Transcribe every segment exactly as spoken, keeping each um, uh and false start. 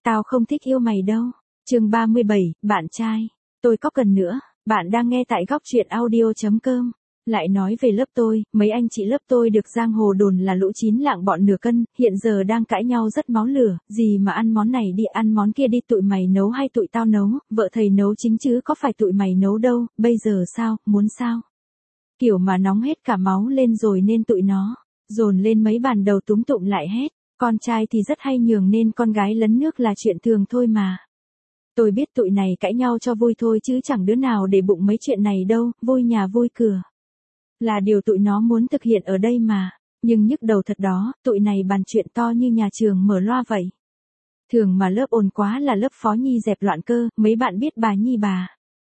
Tao không thích yêu mày đâu. Chương ba mươi bảy, bạn trai. Tôi có cần nữa. Bạn đang nghe tại góc truyện audio chấm com. Lại nói về lớp tôi, mấy anh chị lớp tôi được giang hồ đồn là lũ chín lạng bọn nửa cân, hiện giờ đang cãi nhau rất máu lửa, gì mà ăn món này đi ăn món kia đi, tụi mày nấu hay tụi tao nấu, vợ thầy nấu chính chứ có phải tụi mày nấu đâu, bây giờ sao, muốn sao? Kiểu mà nóng hết cả máu lên rồi nên tụi nó dồn lên mấy bàn đầu túm tụm lại hết, con trai thì rất hay nhường nên con gái lấn nước là chuyện thường thôi mà. Tôi biết tụi này cãi nhau cho vui thôi chứ chẳng đứa nào để bụng mấy chuyện này đâu, vui nhà vui cửa là điều tụi nó muốn thực hiện ở đây mà, nhưng nhức đầu thật đó, tụi này bàn chuyện to như nhà trường mở loa vậy. Thường mà lớp ồn quá là lớp Phó Nhi dẹp loạn cơ, mấy bạn biết bà Nhi bà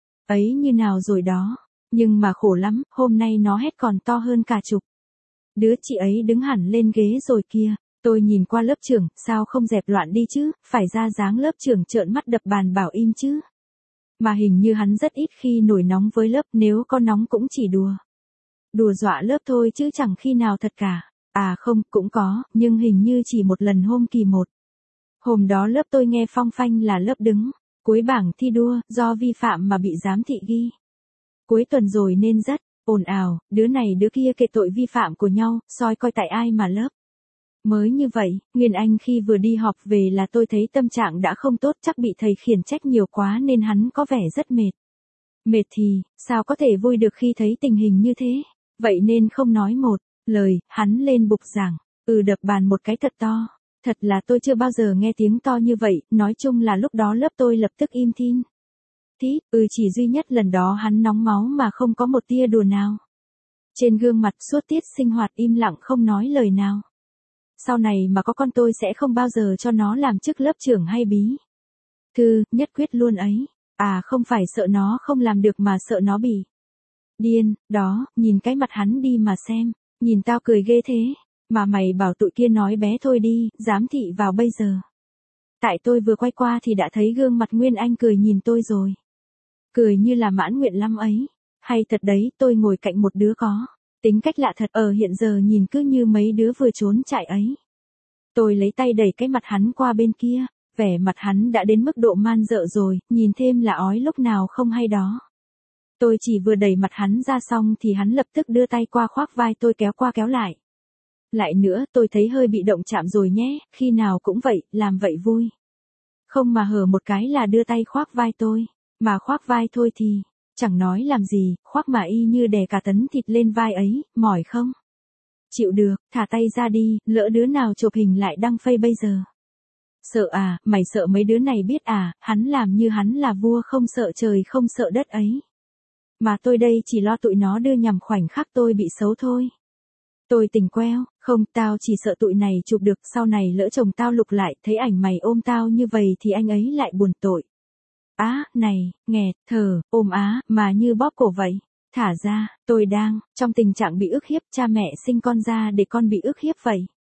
ấy như nào rồi đó, nhưng mà khổ lắm, hôm nay nó hét còn to hơn cả chục. Đứa chị ấy đứng hẳn lên ghế rồi kia, tôi nhìn qua lớp trưởng, sao không dẹp loạn đi chứ, phải ra dáng lớp trưởng trợn mắt đập bàn bảo im chứ. Mà hình như hắn rất ít khi nổi nóng với lớp, nếu có nóng cũng chỉ đùa. Đùa dọa lớp thôi chứ chẳng khi nào thật cả. À không, cũng có, nhưng hình như chỉ một lần hôm kỳ một. Hôm đó lớp tôi nghe phong phanh là lớp đứng cuối bảng thi đua, do vi phạm mà bị giám thị ghi. Cuối tuần rồi nên rất ồn ào, đứa này đứa kia kể tội vi phạm của nhau, soi coi tại ai mà lớp. Mới như vậy, Nguyên Anh khi vừa đi họp về là tôi thấy tâm trạng đã không tốt, chắc bị thầy khiển trách nhiều quá nên hắn có vẻ rất mệt. Mệt thì, sao có thể vui được khi thấy tình hình như thế? Vậy nên không nói một lời, hắn lên bục giảng, ừ đập bàn một cái thật to. Thật là tôi chưa bao giờ nghe tiếng to như vậy, nói chung là lúc đó lớp tôi lập tức im thin. Tí, ừ chỉ duy nhất lần đó hắn nóng máu mà không có một tia đùa nào. Trên gương mặt suốt tiết sinh hoạt im lặng không nói lời nào. Sau này mà có con tôi sẽ không bao giờ cho nó làm chức lớp trưởng hay bí thư, nhất quyết luôn ấy. À không phải sợ nó không làm được mà sợ nó bị điên, đó, nhìn cái mặt hắn đi mà xem, nhìn tao cười ghê thế, mà mày bảo tụi kia nói bé thôi đi, giám thị vào bây giờ. Tại tôi vừa quay qua thì đã thấy gương mặt Nguyên Anh cười nhìn tôi rồi. Cười như là mãn nguyện lắm ấy, hay thật đấy, tôi ngồi cạnh một đứa có tính cách lạ thật, ở hiện giờ nhìn cứ như mấy đứa vừa trốn chạy ấy. Tôi lấy tay đẩy cái mặt hắn qua bên kia, vẻ mặt hắn đã đến mức độ man dợ rồi, nhìn thêm là ói lúc nào không hay đó. Tôi chỉ vừa đẩy mặt hắn ra xong thì hắn lập tức đưa tay qua khoác vai tôi kéo qua kéo lại. Lại nữa, tôi thấy hơi bị động chạm rồi nhé, khi nào cũng vậy, làm vậy vui. Không mà hở một cái là đưa tay khoác vai tôi, mà khoác vai thôi thì chẳng nói làm gì, khoác mà y như đè cả tấn thịt lên vai ấy, mỏi không? Chịu được, thả tay ra đi, lỡ đứa nào chụp hình lại đăng Face bây giờ. Sợ à, mày sợ mấy đứa này biết à, hắn làm như hắn là vua không sợ trời không sợ đất ấy. Mà tôi đây chỉ lo tụi nó đưa nhầm khoảnh khắc tôi bị xấu thôi. Tôi tỉnh queo, không, tao chỉ sợ tụi này chụp được, sau này lỡ chồng tao lục lại, thấy ảnh mày ôm tao như vậy thì anh ấy lại buồn tội. Á, này, nghẹt, thở, ôm á, mà như bóp cổ vậy. Thả ra, tôi đang trong tình trạng bị ức hiếp, cha mẹ sinh con ra để con bị ức hiếp vậy.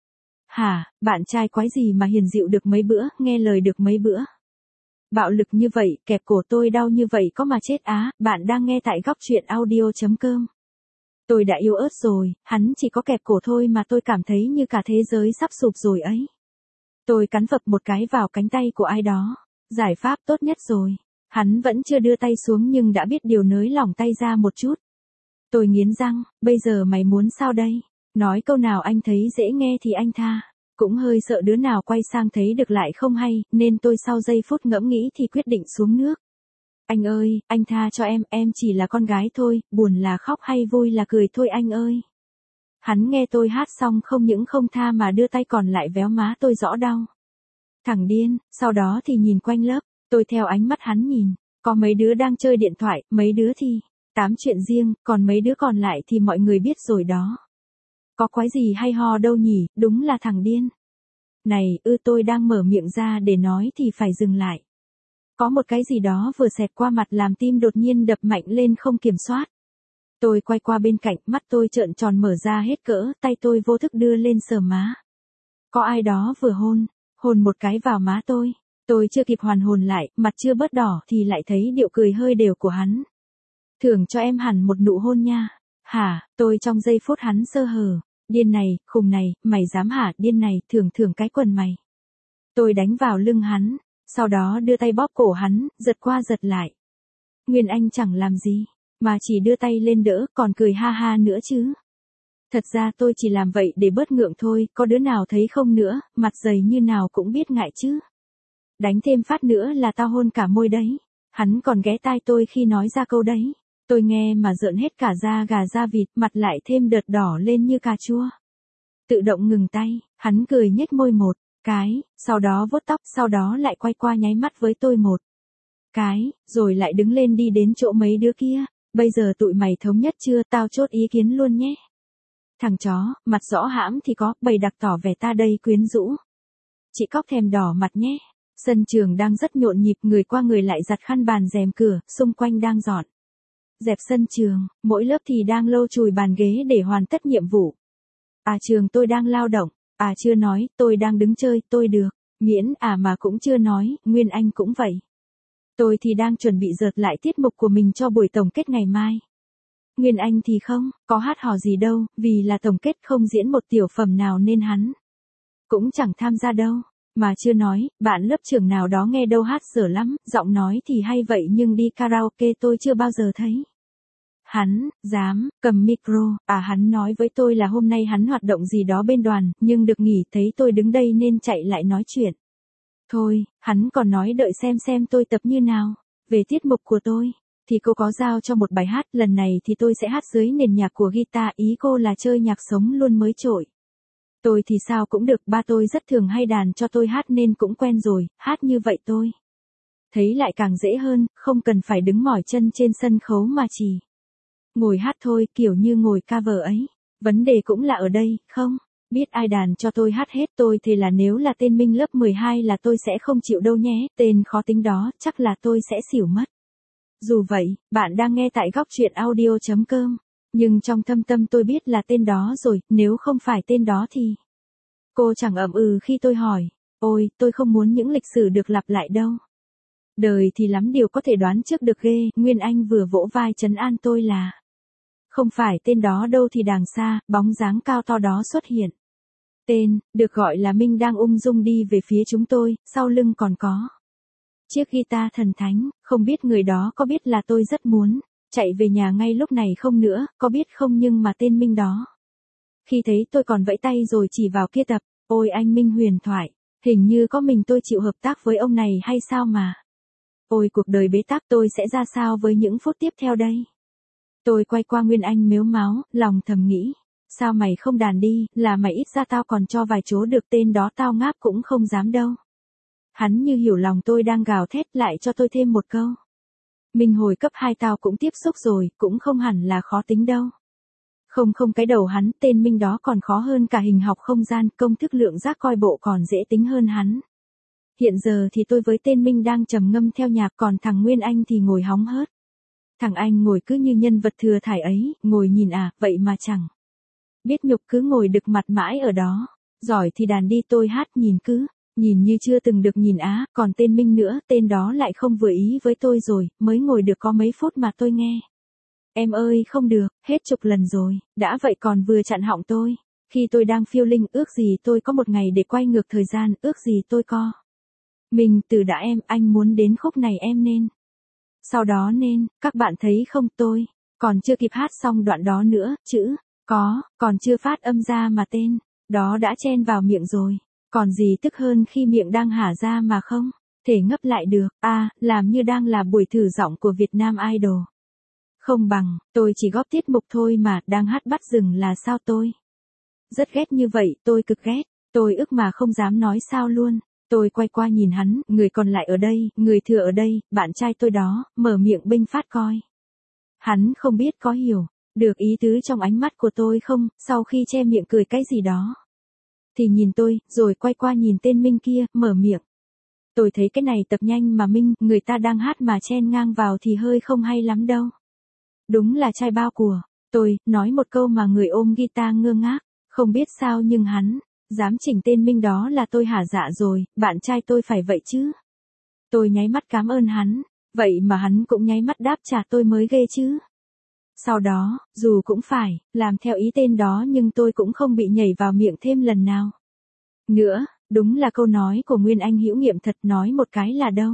Hả, bạn trai quái gì mà hiền dịu được mấy bữa, nghe lời được mấy bữa. Bạo lực như vậy, kẹp cổ tôi đau như vậy có mà chết á, bạn đang nghe tại góc truyện audio chấm com. Tôi đã yếu ớt rồi, hắn chỉ có kẹp cổ thôi mà tôi cảm thấy như cả thế giới sắp sụp rồi ấy. Tôi cắn phập một cái vào cánh tay của ai đó. Giải pháp tốt nhất rồi. Hắn vẫn chưa đưa tay xuống nhưng đã biết điều, nới lỏng tay ra một chút. Tôi nghiến răng, bây giờ mày muốn sao đây? Nói câu nào anh thấy dễ nghe thì anh tha. Cũng hơi sợ đứa nào quay sang thấy được lại không hay, nên tôi sau giây phút ngẫm nghĩ thì quyết định xuống nước. Anh ơi, anh tha cho em, em chỉ là con gái thôi, buồn là khóc hay vui là cười thôi anh ơi. Hắn nghe tôi hát xong không những không tha mà đưa tay còn lại véo má tôi rõ đau. Thằng điên, sau đó thì nhìn quanh lớp, tôi theo ánh mắt hắn nhìn, có mấy đứa đang chơi điện thoại, mấy đứa thì tám chuyện riêng, còn mấy đứa còn lại thì mọi người biết rồi đó. Có quái gì hay ho đâu nhỉ, đúng là thằng điên. Này, ư tôi đang mở miệng ra để nói thì phải dừng lại. Có một cái gì đó vừa xẹt qua mặt làm tim đột nhiên đập mạnh lên không kiểm soát. Tôi quay qua bên cạnh, mắt tôi trợn tròn mở ra hết cỡ, tay tôi vô thức đưa lên sờ má. Có ai đó vừa hôn, hôn một cái vào má tôi. Tôi chưa kịp hoàn hồn lại, mặt chưa bớt đỏ thì lại thấy điệu cười hơi đều của hắn. Thưởng cho em hẳn một nụ hôn nha. Hả, tôi trong giây phút hắn sơ hở. Điên này, khùng này, mày dám hả, điên này, thưởng thưởng cái quần mày. Tôi đánh vào lưng hắn, Sau đó đưa tay bóp cổ hắn, giật qua giật lại. Nguyên Anh chẳng làm gì, mà chỉ đưa tay lên đỡ, còn cười ha ha nữa chứ. Thật ra tôi chỉ làm vậy để bớt ngượng thôi, có đứa nào thấy không nữa, mặt dày như nào cũng biết ngại chứ. Đánh thêm phát nữa là tao hôn cả môi đấy. Hắn còn ghé tai tôi khi nói ra câu đấy. Tôi nghe mà rợn hết cả da gà da vịt, mặt lại thêm đợt đỏ lên như cà chua. Tự động ngừng tay, hắn cười nhếch môi một cái, sau đó vuốt tóc, sau đó lại quay qua nháy mắt với tôi một cái, rồi lại đứng lên đi đến chỗ mấy đứa kia. Bây giờ tụi mày thống nhất chưa, tao chốt ý kiến luôn nhé. Thằng chó, mặt rõ hãm thì có, bày đặc tỏ vẻ ta đây quyến rũ. Chị Cóc thèm đỏ mặt nhé. Sân trường đang rất nhộn nhịp, người qua người lại giặt khăn bàn rèm cửa, xung quanh đang dọn dẹp sân trường, mỗi lớp thì đang lô chùi bàn ghế để hoàn tất nhiệm vụ. À trường tôi đang lao động, à chưa nói, tôi đang đứng chơi, tôi được, miễn à mà cũng chưa nói, Nguyên Anh cũng vậy. Tôi thì đang chuẩn bị dợt lại tiết mục của mình cho buổi tổng kết ngày mai. Nguyên Anh thì không, có hát hò gì đâu, vì là tổng kết không diễn một tiểu phẩm nào nên hắn cũng chẳng tham gia đâu. Mà chưa nói, bạn lớp trưởng nào đó nghe đâu hát dở lắm, giọng nói thì hay vậy nhưng đi karaoke tôi chưa bao giờ thấy. Hắn, dám, cầm micro, à hắn nói với tôi là hôm nay hắn hoạt động gì đó bên đoàn, nhưng được nghỉ, thấy tôi đứng đây nên chạy lại nói chuyện. Thôi, hắn còn nói đợi xem xem tôi tập như nào. Về tiết mục của tôi, thì cô có giao cho một bài hát, lần này thì tôi sẽ hát dưới nền nhạc của guitar, ý cô là chơi nhạc sống luôn mới trội. Tôi thì sao cũng được, ba tôi rất thường hay đàn cho tôi hát nên cũng quen rồi, hát như vậy tôi thấy lại càng dễ hơn, không cần phải đứng mỏi chân trên sân khấu mà chỉ ngồi hát thôi, kiểu như ngồi cover ấy. Vấn đề cũng là ở đây, không biết ai đàn cho tôi hát hết, tôi thì là nếu là tên Minh lớp mười hai là tôi sẽ không chịu đâu nhé, tên khó tính đó, chắc là tôi sẽ xỉu mất. Dù vậy, bạn đang nghe tại góc truyện audio chấm com. Nhưng trong thâm tâm tôi biết là tên đó rồi, nếu không phải tên đó thì... Cô chẳng ậm ừ khi tôi hỏi. Ôi, tôi không muốn những lịch sử được lặp lại đâu. Đời thì lắm điều có thể đoán trước được ghê. Nguyên Anh vừa vỗ vai trấn an tôi là... Không phải tên đó đâu thì đằng xa, bóng dáng cao to đó xuất hiện. Tên, được gọi là Minh đang ung dung đi về phía chúng tôi, sau lưng còn có chiếc guitar thần thánh, không biết người đó có biết là tôi rất muốn chạy về nhà ngay lúc này không nữa, có biết không, nhưng mà tên Minh đó. Khi thấy tôi còn vẫy tay rồi chỉ vào kia tập, ôi anh Minh huyền thoại, hình như có mình tôi chịu hợp tác với ông này hay sao mà. Ôi cuộc đời bế tắc tôi sẽ ra sao với những phút tiếp theo đây. Tôi quay qua Nguyên Anh mếu máo, lòng thầm nghĩ, sao mày không đàn đi, là mày ít ra tao còn cho vài chỗ được, tên đó tao ngáp cũng không dám đâu. Hắn như hiểu lòng tôi đang gào thét, lại cho tôi thêm một câu. Mình hồi cấp hai tao cũng tiếp xúc rồi, cũng không hẳn là khó tính đâu. Không không cái đầu hắn, tên Minh đó còn khó hơn cả hình học không gian, công thức lượng giác coi bộ còn dễ tính hơn hắn. Hiện giờ thì tôi với tên Minh đang trầm ngâm theo nhạc, còn thằng Nguyên Anh thì ngồi hóng hớt. Thằng anh ngồi cứ như nhân vật thừa thải ấy, ngồi nhìn à, vậy mà chẳng biết nhục, cứ ngồi đực mặt mãi ở đó. Giỏi thì đàn đi, tôi hát nhìn cứ, nhìn như chưa từng được nhìn á, còn tên Minh nữa, tên đó lại không vừa ý với tôi rồi, mới ngồi được có mấy phút mà tôi nghe. Em ơi không được, hết chục lần rồi, đã vậy còn vừa chặn họng tôi. Khi tôi đang phiêu linh, ước gì tôi có một ngày để quay ngược thời gian, ước gì tôi có. Mình từ đã em, anh muốn đến khúc này em nên. Sau đó nên, các bạn thấy không, tôi còn chưa kịp hát xong đoạn đó nữa, chữ có, còn chưa phát âm ra mà tên đó đã chen vào miệng rồi. Còn gì tức hơn khi miệng đang hả ra mà không thể ngấp lại được, à, làm như đang là buổi thử giọng của Việt Nam Idol. Không bằng, tôi chỉ góp tiết mục thôi mà, đang hát bắt dừng là sao tôi. Rất ghét như vậy, tôi cực ghét, tôi ức mà không dám nói sao luôn. Tôi quay qua nhìn hắn, người còn lại ở đây, người thừa ở đây, bạn trai tôi đó, mở miệng bênh phát coi. Hắn không biết có hiểu được ý tứ trong ánh mắt của tôi không, sau khi che miệng cười cái gì đó. Thì nhìn tôi, rồi quay qua nhìn tên Minh kia, mở miệng. Tôi thấy cái này tập nhanh mà Minh, người ta đang hát mà chen ngang vào thì hơi không hay lắm đâu. Đúng là trai bao của. Tôi, nói một câu mà người ôm guitar ngơ ngác, không biết sao nhưng hắn dám chỉnh tên Minh đó là tôi hả dạ rồi, bạn trai tôi phải vậy chứ. Tôi nháy mắt cảm ơn hắn, vậy mà hắn cũng nháy mắt đáp trả tôi mới ghê chứ. Sau đó, dù cũng phải làm theo ý tên đó nhưng tôi cũng không bị nhảy vào miệng thêm lần nào nữa. Đúng là câu nói của Nguyên Anh hữu nghiệm thật, nói một cái là đâu.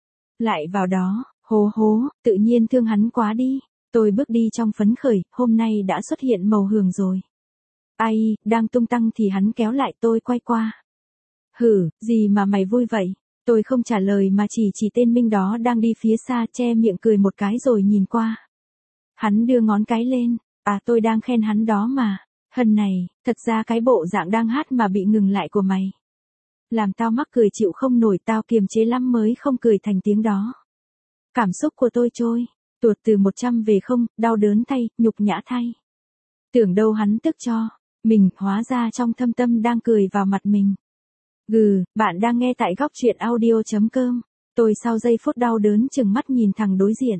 Lại vào đó, hố hố, tự nhiên thương hắn quá đi. Tôi bước đi trong phấn khởi, hôm nay đã xuất hiện màu hường rồi. Ai, đang tung tăng thì hắn kéo lại tôi quay qua. Hử, gì mà mày vui vậy? Tôi không trả lời mà chỉ chỉ tên Minh đó đang đi phía xa, che miệng cười một cái rồi nhìn qua. Hắn đưa ngón cái lên, à tôi đang khen hắn đó mà. Hân này, thật ra cái bộ dạng đang hát mà bị ngừng lại của mày. Làm tao mắc cười chịu không nổi, tao kiềm chế lắm mới không cười thành tiếng đó. Cảm xúc của tôi trôi, tuột từ một trăm về không, đau đớn thay, nhục nhã thay. Tưởng đâu hắn tức cho, mình, hóa ra trong thâm tâm đang cười vào mặt mình. Gừ, bạn đang nghe tại góc truyện audio.com. Tôi sau giây phút đau đớn chừng mắt nhìn thằng đối diện.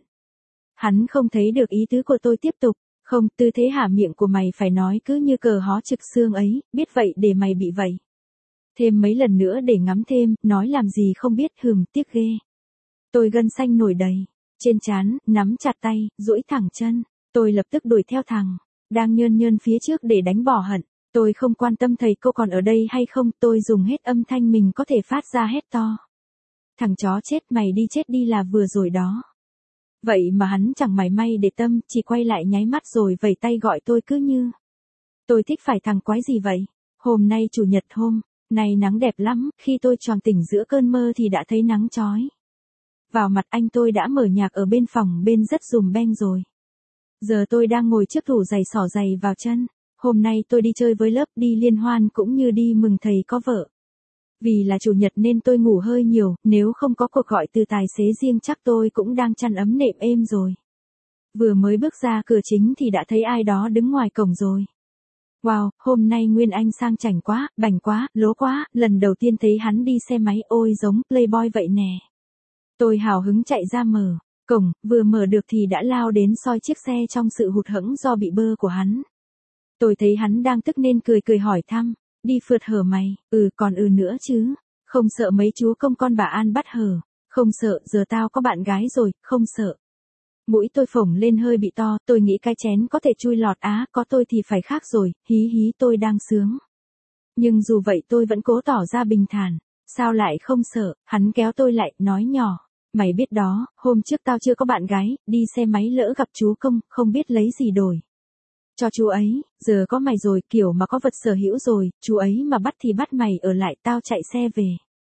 Hắn không thấy được ý tứ của tôi tiếp tục. Không, tư thế hả miệng của mày phải nói cứ như cờ hó trực xương ấy, biết vậy để mày bị vậy. Thêm mấy lần nữa để ngắm thêm, nói làm gì không biết, hừm, tiếc ghê. Tôi gân xanh nổi đầy, trên trán, nắm chặt tay, duỗi thẳng chân. Tôi lập tức đuổi theo thằng, đang nhơn nhơn phía trước để đánh bỏ hận. Tôi không quan tâm thầy cô còn ở đây hay không, tôi dùng hết âm thanh mình có thể phát ra hét to. Thằng chó chết, mày đi chết đi là vừa rồi đó. Vậy mà hắn chẳng mảy may để tâm, chỉ quay lại nháy mắt rồi vẩy tay gọi tôi cứ như. Tôi thích phải thằng quái gì vậy? Hôm nay chủ nhật, hôm nay nắng đẹp lắm, khi tôi choàng tỉnh giữa cơn mơ thì đã thấy nắng chói vào mặt anh. Tôi đã mở nhạc ở bên phòng bên rất dùm beng rồi. Giờ tôi đang ngồi trước tủ giày xỏ giày vào chân. Hôm nay tôi đi chơi với lớp, đi liên hoan cũng như đi mừng thầy có vợ. Vì là chủ nhật nên tôi ngủ hơi nhiều, nếu không có cuộc gọi từ tài xế riêng chắc tôi cũng đang chăn ấm nệm êm rồi. Vừa mới bước ra cửa chính thì đã thấy ai đó đứng ngoài cổng rồi. Wow, hôm nay Nguyên Anh sang chảnh quá, bảnh quá, lố quá, lần đầu tiên thấy hắn đi xe máy, ôi giống playboy vậy nè. Tôi hào hứng chạy ra mở cổng, vừa mở được thì đã lao đến soi chiếc xe trong sự hụt hẫng do bị bơ của hắn. Tôi thấy hắn đang tức nên cười cười hỏi thăm, đi phượt hở mày? Ừ, còn ừ nữa chứ, không sợ mấy chú công con bà An bắt hở? Không sợ, giờ tao có bạn gái rồi, không sợ. Mũi tôi phồng lên hơi bị to, tôi nghĩ cái chén có thể chui lọt, á, có tôi thì phải khác rồi, hí hí, tôi đang sướng. Nhưng dù vậy tôi vẫn cố tỏ ra bình thản, sao lại không sợ? Hắn kéo tôi lại, nói nhỏ, mày biết đó, hôm trước tao chưa có bạn gái, đi xe máy lỡ gặp chú công, không biết lấy gì đổi cho chú ấy, giờ có mày rồi, kiểu mà có vật sở hữu rồi, chú ấy mà bắt thì bắt mày ở lại, tao chạy xe về.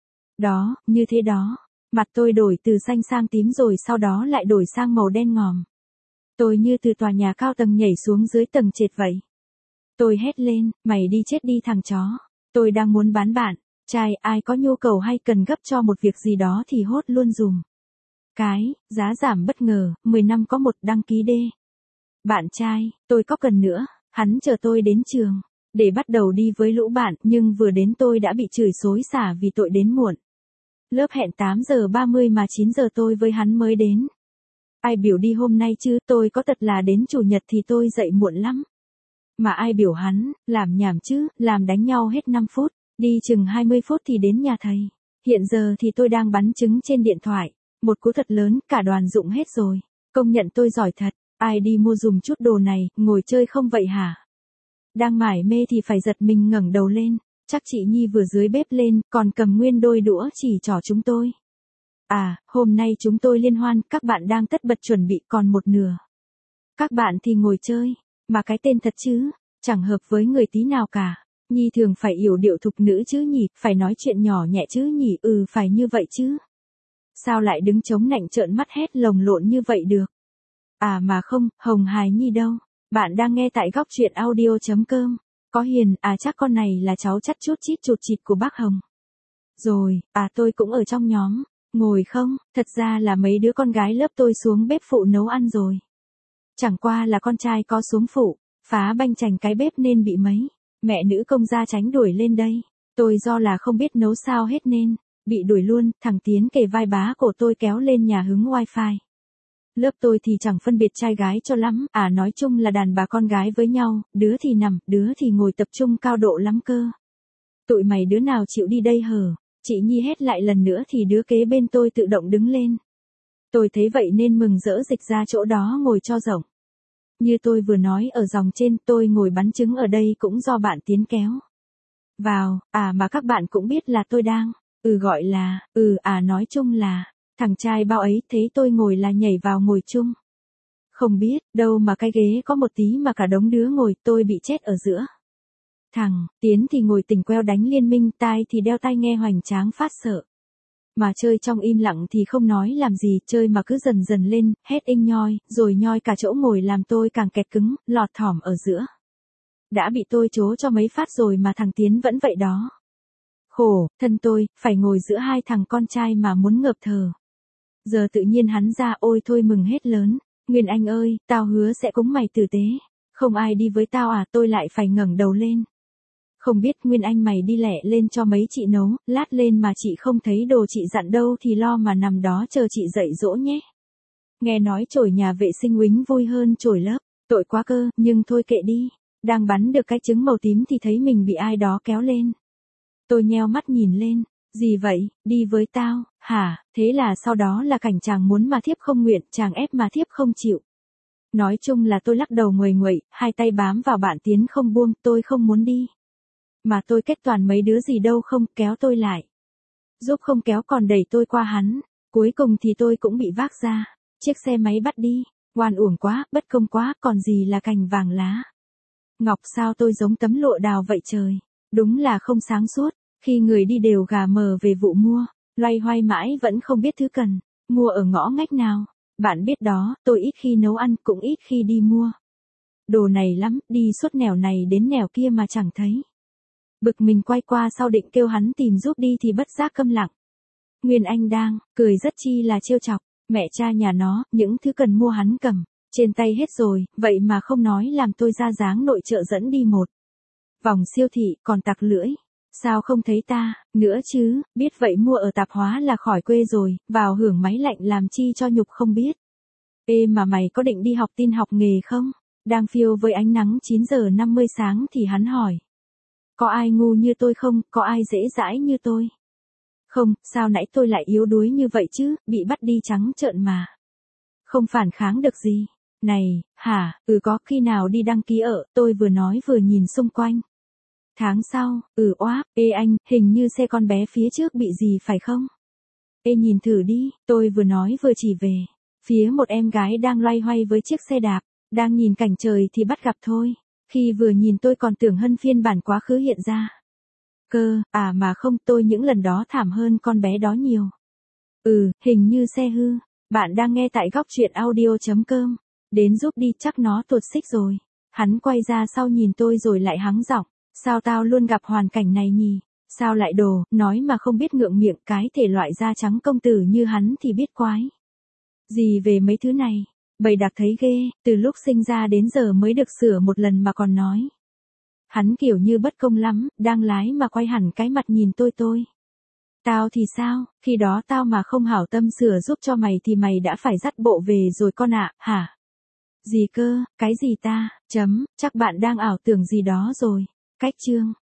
Đó, như thế đó. Mặt tôi đổi từ xanh sang tím rồi sau đó lại đổi sang màu đen ngòm. Tôi như từ tòa nhà cao tầng nhảy xuống dưới tầng trệt vậy. Tôi hét lên, mày đi chết đi thằng chó. Tôi đang muốn bán bạn trai, ai có nhu cầu hay cần gấp cho một việc gì đó thì hốt luôn dùm. Cái, giá giảm bất ngờ, mười năm có một, đăng ký đê. Bạn trai, tôi có cần nữa. Hắn chờ tôi đến trường để bắt đầu đi với lũ bạn, nhưng vừa đến tôi đã bị chửi xối xả vì tội đến muộn. Lớp hẹn tám giờ ba mươi mà chín giờ tôi với hắn mới đến. Ai biểu đi hôm nay chứ, tôi có tật là đến chủ nhật thì tôi dậy muộn lắm. Mà ai biểu hắn, làm nhảm chứ, làm đánh nhau hết năm phút, đi chừng hai mươi phút thì đến nhà thầy. Hiện giờ thì tôi đang bắn trứng trên điện thoại, một cú thật lớn, cả đoàn dụng hết rồi. Công nhận tôi giỏi thật, ai đi mua dùm chút đồ này, ngồi chơi không vậy hả? Đang mải mê thì phải giật mình ngẩng đầu lên. Chắc chị Nhi vừa dưới bếp lên, còn cầm nguyên đôi đũa chỉ trỏ chúng tôi. À, hôm nay chúng tôi liên hoan, các bạn đang tất bật chuẩn bị còn một nửa. Các bạn thì ngồi chơi, mà cái tên thật chứ, chẳng hợp với người tí nào cả. Nhi thường phải yểu điệu thục nữ chứ nhỉ, phải nói chuyện nhỏ nhẹ chứ nhỉ, ừ phải như vậy chứ. Sao lại đứng chống nạnh trợn mắt hét lồng lộn như vậy được? À mà không, Hồng Hài Nhi đâu? Bạn đang nghe tại góc truyện audio.com. Có Hiền, à chắc con này là cháu chắt chút chít chụt chịt của bác Hồng. Rồi, à tôi cũng ở trong nhóm. Ngồi không, thật ra là mấy đứa con gái lớp tôi xuống bếp phụ nấu ăn rồi. Chẳng qua là con trai có xuống phụ, phá banh chành cái bếp nên bị mấy mẹ nữ công gia tránh đuổi lên đây. Tôi do là không biết nấu sao hết nên bị đuổi luôn. Thằng Tiến kề vai bá cổ tôi kéo lên nhà hứng wifi. Lớp tôi thì chẳng phân biệt trai gái cho lắm, à nói chung là đàn bà con gái với nhau, đứa thì nằm, đứa thì ngồi tập trung cao độ lắm cơ. Tụi mày đứa nào chịu đi đây hở? Chị Nhi hét lại lần nữa thì đứa kế bên tôi tự động đứng lên. Tôi thấy vậy nên mừng rỡ dịch ra chỗ đó ngồi cho rộng. Như tôi vừa nói ở dòng trên, tôi ngồi bắn trứng ở đây cũng do bạn Tiến kéo. Vào, à mà các bạn cũng biết là tôi đang, ừ gọi là, ừ à nói chung là, thằng trai bao ấy thấy tôi ngồi là nhảy vào ngồi chung. Không biết, đâu mà cái ghế có một tí mà cả đống đứa ngồi, tôi bị chết ở giữa. Thằng, Tiến thì ngồi tỉnh queo đánh liên minh, tai thì đeo tai nghe hoành tráng phát sợ. Mà chơi trong im lặng thì không nói làm gì, chơi mà cứ dần dần lên, hét inh nhoi, rồi nhoi cả chỗ ngồi làm tôi càng kẹt cứng, lọt thỏm ở giữa. Đã bị tôi trố cho mấy phát rồi mà thằng Tiến vẫn vậy đó. Khổ, thân tôi, phải ngồi giữa hai thằng con trai mà muốn ngợp thở. Giờ tự nhiên hắn ra, ôi thôi mừng hết lớn. Nguyên Anh ơi, tao hứa sẽ cúng mày tử tế. Không ai đi với tao à, tôi lại phải ngẩng đầu lên. Không biết Nguyên Anh mày đi lẹ lên cho mấy chị nấu, lát lên mà chị không thấy đồ chị dặn đâu thì lo mà nằm đó chờ chị dạy dỗ nhé. Nghe nói chổi nhà vệ sinh uýnh vui hơn chổi lớp, tội quá cơ, nhưng thôi kệ đi. Đang bắn được cái trứng màu tím thì thấy mình bị ai đó kéo lên. Tôi nheo mắt nhìn lên, gì vậy, đi với tao, hả, thế là sau đó là cảnh chàng muốn mà thiếp không nguyện, chàng ép mà thiếp không chịu. Nói chung là tôi lắc đầu nguầy nguậy, hai tay bám vào bạn Tiến không buông, tôi không muốn đi. Mà tôi kết toàn mấy đứa gì đâu không, kéo tôi lại. Giúp không kéo còn đẩy tôi qua hắn, cuối cùng thì tôi cũng bị vác ra, chiếc xe máy bắt đi, oan uổng quá, bất công quá, còn gì là cành vàng lá. Ngọc sao tôi giống tấm lụa đào vậy trời, đúng là không sáng suốt, khi người đi đều gà mờ về vụ mua, loay hoay mãi vẫn không biết thứ cần, mua ở ngõ ngách nào. Bạn biết đó, tôi ít khi nấu ăn cũng ít khi đi mua. Đồ này lắm, đi suốt nẻo này đến nẻo kia mà chẳng thấy. Bực mình quay qua sau định kêu hắn tìm giúp đi thì bất giác câm lặng. Nguyên Anh đang, cười rất chi là trêu chọc, mẹ cha nhà nó, những thứ cần mua hắn cầm, trên tay hết rồi, vậy mà không nói làm tôi ra dáng nội trợ dẫn đi một vòng siêu thị, còn tặc lưỡi. Sao không thấy ta, nữa chứ, biết vậy mua ở tạp hóa là khỏi quê rồi, vào hưởng máy lạnh làm chi cho nhục không biết. Ê mà mày có định đi học tin học nghề không? Đang phiêu với ánh nắng chín giờ năm mươi sáng thì hắn hỏi. Có ai ngu như tôi không, có ai dễ dãi như tôi? Không, sao nãy tôi lại yếu đuối như vậy chứ, bị bắt đi trắng trợn mà. Không phản kháng được gì. Này, hả, ừ có khi nào đi đăng ký ở, tôi vừa nói vừa nhìn xung quanh. Tháng sau, ừ oáp, ê anh, hình như xe con bé phía trước bị gì phải không? Ê nhìn thử đi, tôi vừa nói vừa chỉ về. Phía một em gái đang loay hoay với chiếc xe đạp, đang nhìn cảnh trời thì bắt gặp thôi. Khi vừa nhìn tôi còn tưởng Hân phiên bản quá khứ hiện ra. Cơ, à mà không, tôi những lần đó thảm hơn con bé đó nhiều. Ừ, hình như xe hư. Bạn đang nghe tại góc truyện audio.com. Đến giúp đi, chắc nó tuột xích rồi. Hắn quay ra sau nhìn tôi rồi lại hắng giọng. Sao tao luôn gặp hoàn cảnh này nhỉ? Sao lại đồ, nói mà không biết ngượng miệng, cái thể loại da trắng công tử như hắn thì biết quái. Gì về mấy thứ này? Bầy đặc thấy ghê, từ lúc sinh ra đến giờ mới được sửa một lần mà còn nói. Hắn kiểu như bất công lắm, đang lái mà quay hẳn cái mặt nhìn tôi tôi. Tao thì sao, khi đó tao mà không hảo tâm sửa giúp cho mày thì mày đã phải dắt bộ về rồi con ạ, hả? Gì cơ, cái gì ta, chấm, chắc bạn đang ảo tưởng gì đó rồi. Cách chương.